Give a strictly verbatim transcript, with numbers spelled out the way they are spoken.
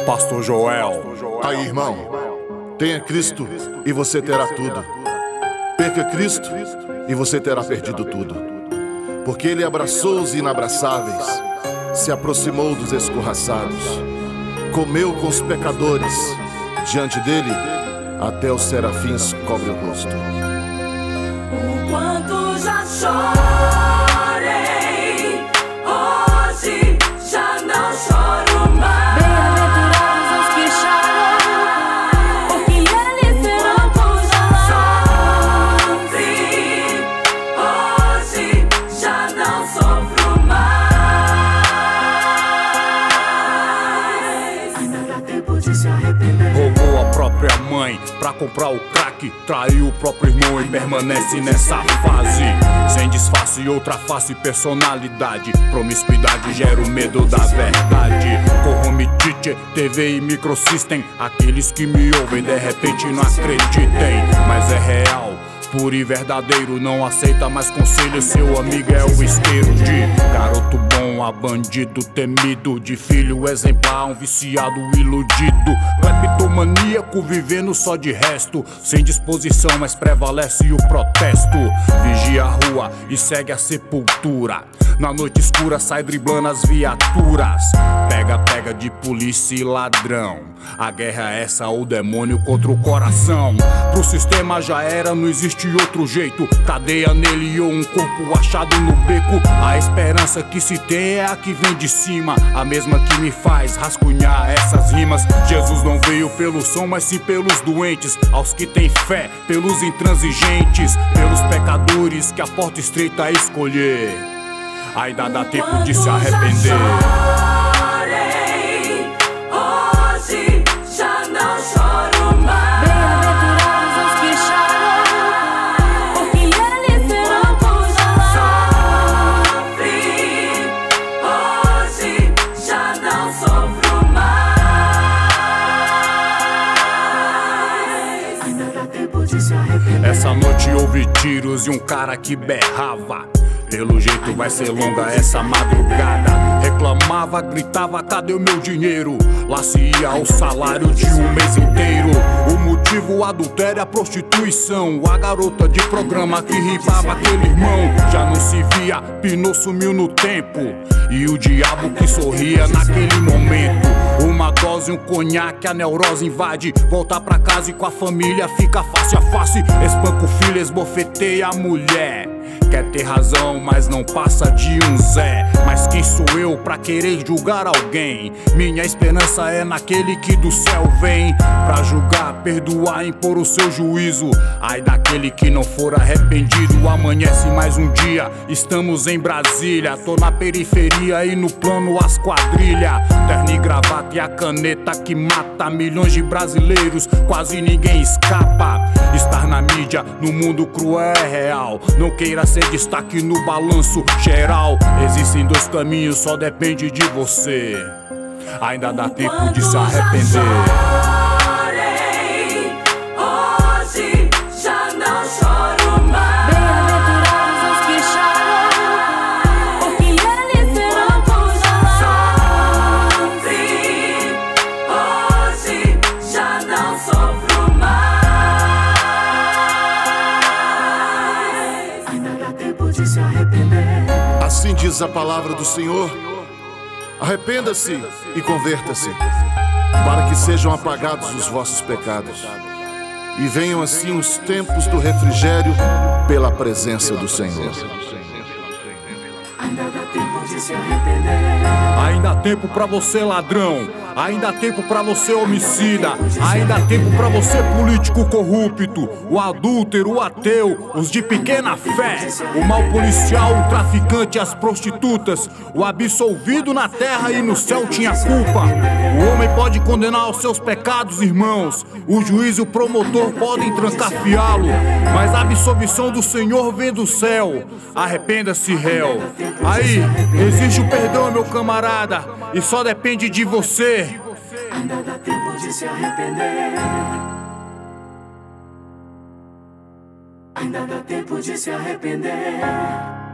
Pastor Joel. Aí, irmão, tenha Cristo e você terá tudo. Perca Cristo e você terá perdido tudo. Porque Ele abraçou os inabraçáveis, se aproximou dos escorraçados, comeu com os pecadores. Diante dele, até os serafins cobrem o rosto. O quanto já chorei, hoje já não choro mais. Bem-aventurados os que choram, porque eles serão consolados. Hoje já não sofro mais. Ainda dá tempo de se arrepender. Roubou a própria mãe pra comprar o crack, traiu o próprio irmão e permanece nessa fase. Sem disfarce e outra face, personalidade. Promiscuidade gera o medo da verdade. Corromitite, T V e microsystem. Aqueles que me ouvem de repente não acreditem, mas é real, puro e verdadeiro. Não aceita mais conselho, seu amigo é o isqueiro. De garoto bom a bandido temido, de filho exemplar um viciado iludido. Cleptomaníaco vivendo só de resto, sem disposição mas prevalece o protesto. Vigia a rua e segue a sepultura, na noite escura sai driblando as viaturas. Pega, pega de polícia e ladrão, a guerra é essa, o demônio contra o coração. Pro sistema já era, não existe outro jeito. Cadeia nele ou um corpo achado no beco. A esperança que se tem é a que vem de cima, a mesma que me faz rascunhar essas rimas. Jesus não veio pelo som, mas sim pelos doentes, aos que têm fé, pelos intransigentes, pelos pecadores que a porta estreita a escolher. Ainda dá tempo de se arrepender. Chorei, hoje já não choro mais. Bem-aventurados os que choram, porque eles serão consolados. Hoje já não sofro mais. Ainda dá tempo de se arrepender. Essa noite houve tiros e um cara que berrava. Pelo jeito vai ser longa essa madrugada. Reclamava, gritava, cadê o meu dinheiro? Lá se ia o salário de um mês inteiro. O motivo, o adultério, a prostituição. A garota de programa que ribava aquele irmão. Já não se via, pinou, sumiu no tempo. E o diabo que sorria naquele momento. Uma dose, um conhaque, a neurose invade. Voltar pra casa e com a família fica face a face. Espanca o filho, esbofeteia a mulher. Quer ter razão, mas não passa de um Zé. Mas quem sou eu pra querer julgar alguém? Minha esperança é naquele que do céu vem pra julgar, perdoar, impor o seu juízo. Ai daquele que não for arrependido. Amanhece mais um dia, estamos em Brasília. Tô na periferia e no plano as quadrilhas. Terno e gravata e a caneta que mata milhões de brasileiros, quase ninguém escapa. Estar na mídia, no mundo cruel é real. Não queira ser destaque no balanço geral. Existem dois caminhos, só depende de você. Ainda dá tempo de se arrepender. Chorei, hoje já não choro mais. Bem-aventurados os que choram, porque eles serão consolados. Hoje já não sofro mais. Ainda dá tempo de se arrepender. Assim diz a palavra do Senhor: arrependa-se e converta-se, para que sejam apagados os vossos pecados, e venham assim os tempos do refrigério pela presença do Senhor. Ainda dá tempo de se arrepender. Ainda há tempo pra você ladrão, ainda há tempo pra você homicida, ainda há tempo pra você político corrupto, o adúltero, o ateu, os de pequena fé, o mau policial, o traficante, as prostitutas, o absolvido na terra e no céu tinha culpa. O homem pode condenar os seus pecados, irmãos, o juiz e o promotor podem trancafiá-lo, mas a absolvição do Senhor vem do céu. Arrependa-se, réu. Aí existe o perdão, meu camarada, e só depende de você. Ainda dá tempo de se arrepender. Ainda dá tempo de se arrepender.